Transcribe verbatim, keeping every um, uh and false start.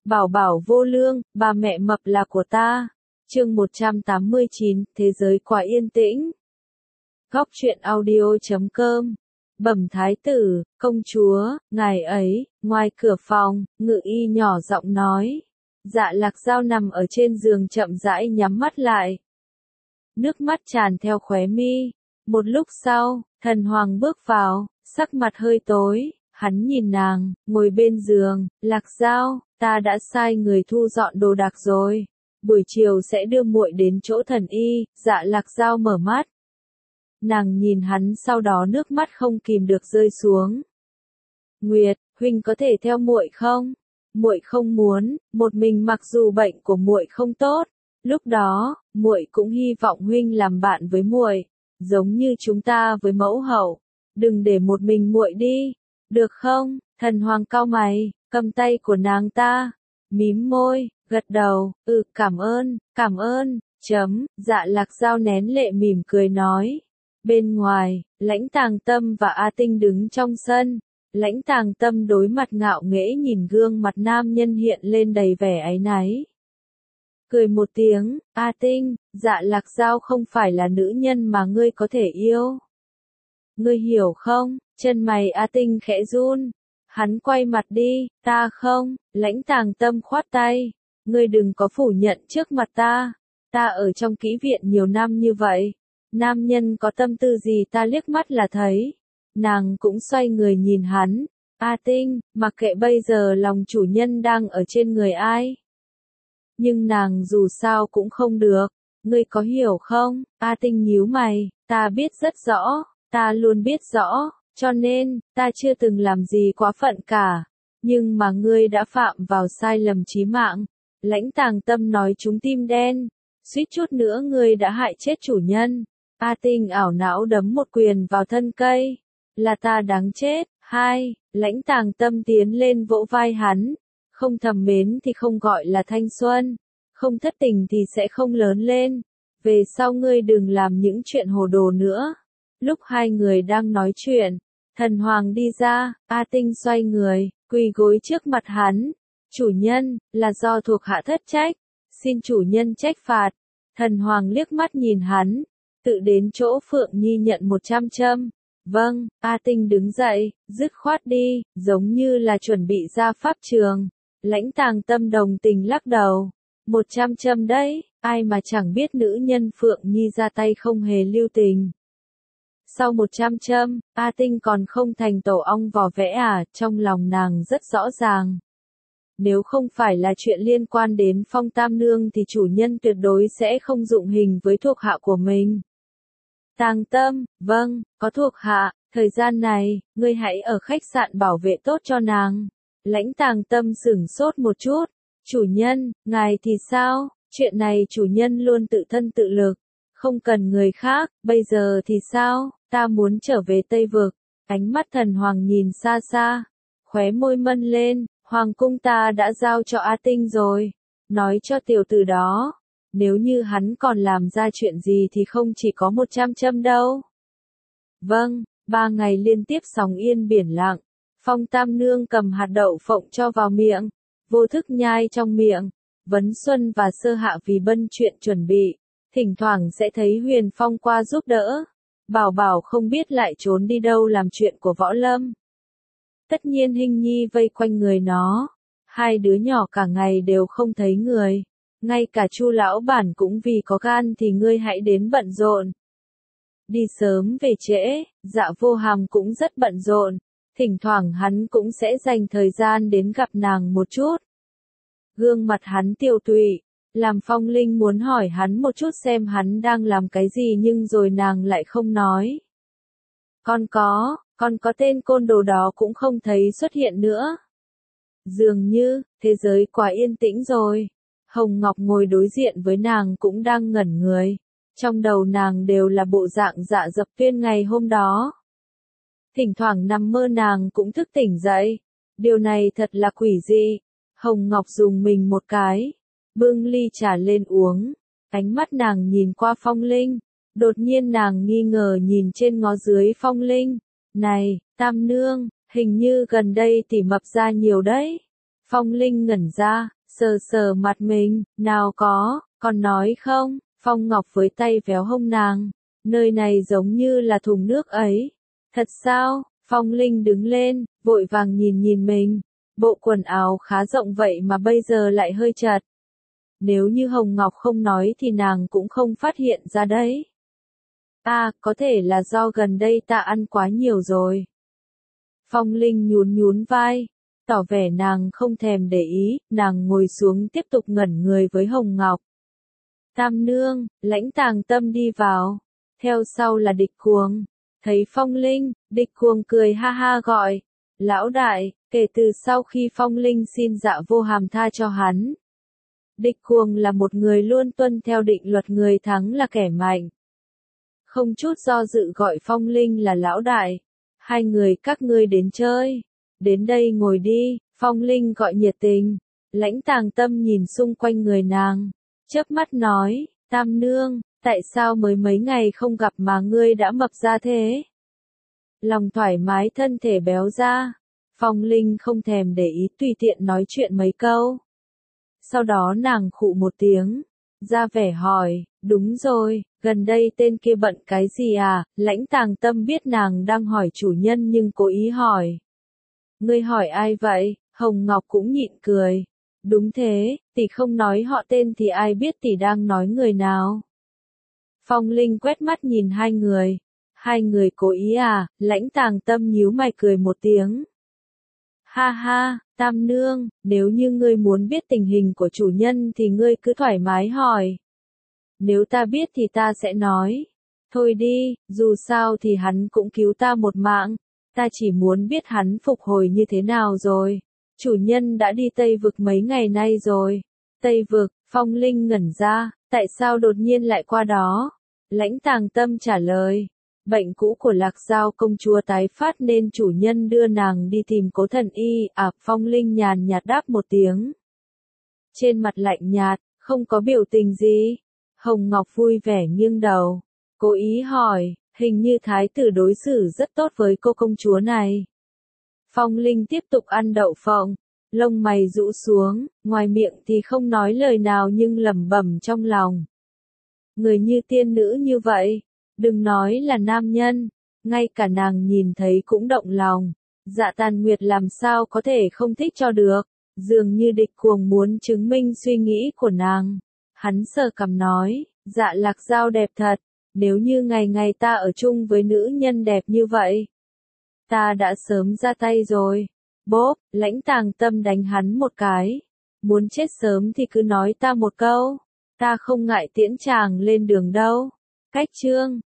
Bảo bảo vô lương, bà mẹ mập là của ta. Chương một trăm tám mươi chín, thế giới quá yên tĩnh. Góc truyện audio chấm com. Bẩm thái tử, công chúa, ngài ấy, ngoài cửa phòng, ngự y nhỏ giọng nói. Dạ Lạc Dao nằm ở trên giường chậm rãi nhắm mắt lại. Nước mắt tràn theo khóe mi. Một lúc sau, thần hoàng bước vào, sắc mặt hơi tối, hắn nhìn nàng, ngồi bên giường. Lạc Dao, ta đã sai người thu dọn đồ đạc rồi. Buổi chiều sẽ đưa muội đến chỗ thần y. Dạ Lạc Dao mở mắt. Nàng nhìn hắn, sau đó nước mắt không kìm được rơi xuống. Nguyệt, huynh có thể theo muội không? Muội không muốn, một mình mặc dù bệnh của muội không tốt, lúc đó, muội cũng hy vọng huynh làm bạn với muội, giống như chúng ta với mẫu hậu. Đừng để một mình muội đi, được không? Thần hoàng cau mày, cầm tay của nàng ta, mím môi, gật đầu, ừ, cảm ơn, cảm ơn, chấm. Dạ Lạc Dao nén lệ mỉm cười nói. Bên ngoài, Lãnh Tàng Tâm và A Tinh đứng trong sân. Lãnh Tàng Tâm đối mặt ngạo nghễ nhìn gương mặt nam nhân hiện lên đầy vẻ áy náy. Cười một tiếng, A Tinh, Dạ Lạc Dao không phải là nữ nhân mà ngươi có thể yêu. Ngươi hiểu không? Chân mày A Tinh khẽ run. Hắn quay mặt đi, ta không. Lãnh Tàng Tâm khoát tay. Ngươi đừng có phủ nhận trước mặt ta. Ta ở trong kỹ viện nhiều năm như vậy. Nam nhân có tâm tư gì ta liếc mắt là thấy. Nàng cũng xoay người nhìn hắn. A Tinh, mặc kệ bây giờ lòng chủ nhân đang ở trên người ai. Nhưng nàng dù sao cũng không được. Ngươi có hiểu không? A Tinh nhíu mày. Ta biết rất rõ. Ta luôn biết rõ. Cho nên, ta chưa từng làm gì quá phận cả. Nhưng mà ngươi đã phạm vào sai lầm chí mạng. Lãnh Tàng Tâm nói trúng tim đen. Suýt chút nữa ngươi đã hại chết chủ nhân. A Tinh ảo não đấm một quyền vào thân cây. Là ta đáng chết. Hai, Lãnh Tàng Tâm tiến lên vỗ vai hắn. Không thầm mến thì không gọi là thanh xuân. Không thất tình thì sẽ không lớn lên. Về sau ngươi đừng làm những chuyện hồ đồ nữa. Lúc hai người đang nói chuyện, thần hoàng đi ra. A Tinh xoay người, quỳ gối trước mặt hắn. Chủ nhân, là do thuộc hạ thất trách. Xin chủ nhân trách phạt. Thần hoàng liếc mắt nhìn hắn. Tự đến chỗ Phượng Nhi nhận một trăm châm. Vâng, A Tinh đứng dậy, dứt khoát đi, giống như là chuẩn bị ra pháp trường. Lãnh Tàng Tâm đồng tình lắc đầu. Một trăm châm đấy, ai mà chẳng biết nữ nhân Phượng Nhi ra tay không hề lưu tình. Sau một trăm châm, A Tinh còn không thành tổ ong vò vẽ à, trong lòng nàng rất rõ ràng. Nếu không phải là chuyện liên quan đến Phong Tam Nương thì chủ nhân tuyệt đối sẽ không dụng hình với thuộc hạ của mình. Tàng Tâm, vâng, có thuộc hạ, thời gian này, ngươi hãy ở khách sạn bảo vệ tốt cho nàng. Lãnh Tàng Tâm sửng sốt một chút. Chủ nhân, ngài thì sao? Chuyện này chủ nhân luôn tự thân tự lực. Không cần người khác, bây giờ thì sao? Ta muốn trở về Tây Vực. Ánh mắt thần hoàng nhìn xa xa. Khóe môi mân lên, hoàng cung ta đã giao cho A Tinh rồi. Nói cho tiểu tử đó. Nếu như hắn còn làm ra chuyện gì thì không chỉ có một trăm châm đâu. Vâng, ba ngày liên tiếp sóng yên biển lặng. Phong Tam Nương cầm hạt đậu phộng cho vào miệng. Vô thức nhai trong miệng. Vấn Xuân và Sơ Hạ vì bân chuyện chuẩn bị. Thỉnh thoảng sẽ thấy Huyền Phong qua giúp đỡ. Bảo bảo không biết lại trốn đi đâu làm chuyện của Võ Lâm. Tất nhiên Hinh Nhi vây quanh người nó. Hai đứa nhỏ cả ngày đều không thấy người. Ngay cả Chu lão bản cũng vì có gan thì ngươi hãy đến bận rộn. Đi sớm về trễ, Dạ Vô Hàm cũng rất bận rộn. Thỉnh thoảng hắn cũng sẽ dành thời gian đến gặp nàng một chút. Gương mặt hắn tiều tụy, làm Phong Linh muốn hỏi hắn một chút xem hắn đang làm cái gì nhưng rồi nàng lại không nói. Con có, con có tên côn đồ đó cũng không thấy xuất hiện nữa. Dường như, thế giới quá yên tĩnh rồi. Hồng Ngọc ngồi đối diện với nàng cũng đang ngẩn người. Trong đầu nàng đều là bộ dạng Dạ Dập Tuyên ngày hôm đó. Thỉnh thoảng nằm mơ nàng cũng thức tỉnh dậy. Điều này thật là quỷ dị. Hồng Ngọc dùng mình một cái. Bưng ly trà lên uống. Ánh mắt nàng nhìn qua Phong Linh. Đột nhiên nàng nghi ngờ nhìn trên ngó dưới Phong Linh. Này, Tam Nương, hình như gần đây tỷ mập ra nhiều đấy. Phong Linh ngẩn ra, Sờ sờ mặt mình, nào có, còn nói không, Phong Ngọc với tay véo hông nàng, nơi này giống như là thùng nước ấy. Thật sao? Phong Linh đứng lên, vội vàng nhìn nhìn mình, bộ quần áo khá rộng vậy mà bây giờ lại hơi chật. Nếu như Hồng Ngọc không nói thì nàng cũng không phát hiện ra đấy. À, có thể là do gần đây ta ăn quá nhiều rồi. Phong Linh nhún nhún vai, tỏ vẻ nàng không thèm để ý, nàng ngồi xuống tiếp tục ngẩn người với Hồng Ngọc. Tam nương, Lãnh Tàng Tâm đi vào, theo sau là Địch Cuồng. Thấy Phong Linh, Địch Cuồng cười ha ha gọi, lão đại, kể từ sau khi Phong Linh xin dạ vô hàm tha cho hắn. Địch Cuồng là một người luôn tuân theo định luật người thắng là kẻ mạnh. Không chút do dự gọi Phong Linh là lão đại. Hai người các ngươi đến chơi. Đến đây ngồi đi, Phong Linh gọi nhiệt tình. Lãnh Tàng Tâm nhìn xung quanh người nàng, chớp mắt nói, Tam nương, tại sao mới mấy ngày không gặp mà ngươi đã mập ra thế? Lòng thoải mái thân thể béo ra. Phong Linh không thèm để ý tùy tiện nói chuyện mấy câu. Sau đó nàng khụ một tiếng, ra vẻ hỏi, đúng rồi, gần đây tên kia bận cái gì à? Lãnh Tàng Tâm biết nàng đang hỏi chủ nhân nhưng cố ý hỏi. Ngươi hỏi ai vậy? Hồng Ngọc cũng nhịn cười. Đúng thế, tỷ không nói họ tên thì ai biết tỷ đang nói người nào? Phong Linh quét mắt nhìn hai người. Hai người cố ý à? Lãnh Tàng Tâm nhíu mày cười một tiếng. Ha ha, Tam nương, nếu như ngươi muốn biết tình hình của chủ nhân thì ngươi cứ thoải mái hỏi. Nếu ta biết thì ta sẽ nói. Thôi đi, dù sao thì hắn cũng cứu ta một mạng. Ta chỉ muốn biết hắn phục hồi như thế nào rồi. Chủ nhân đã đi Tây Vực mấy ngày nay rồi. Tây Vực, Phong Linh ngẩn ra, tại sao đột nhiên lại qua đó? Lãnh Tàng Tâm trả lời. Bệnh cũ của Lạc Giao công chúa tái phát nên chủ nhân đưa nàng đi tìm Cố Thần Y. À, Phong Linh nhàn nhạt đáp một tiếng. Trên mặt lạnh nhạt, không có biểu tình gì. Hồng Ngọc vui vẻ nghiêng đầu, cố ý hỏi, hình như thái tử đối xử rất tốt với cô công chúa này. Phong Linh tiếp tục ăn đậu phộng, lông mày rũ xuống, ngoài miệng thì không nói lời nào nhưng lẩm bẩm trong lòng. Người như tiên nữ như vậy, đừng nói là nam nhân, ngay cả nàng nhìn thấy cũng động lòng. Dạ Tàn Nguyệt làm sao có thể không thích cho được, dường như Địch Cuồng muốn chứng minh suy nghĩ của nàng. Hắn sờ cằm nói, dạ Lạc Giao đẹp thật, nếu như ngày ngày ta ở chung với nữ nhân đẹp như vậy, ta đã sớm ra tay rồi. Bốp, Lãnh Tàng Tâm đánh hắn một cái. Muốn chết sớm thì cứ nói ta một câu, ta không ngại tiễn chàng lên đường đâu. Cách chương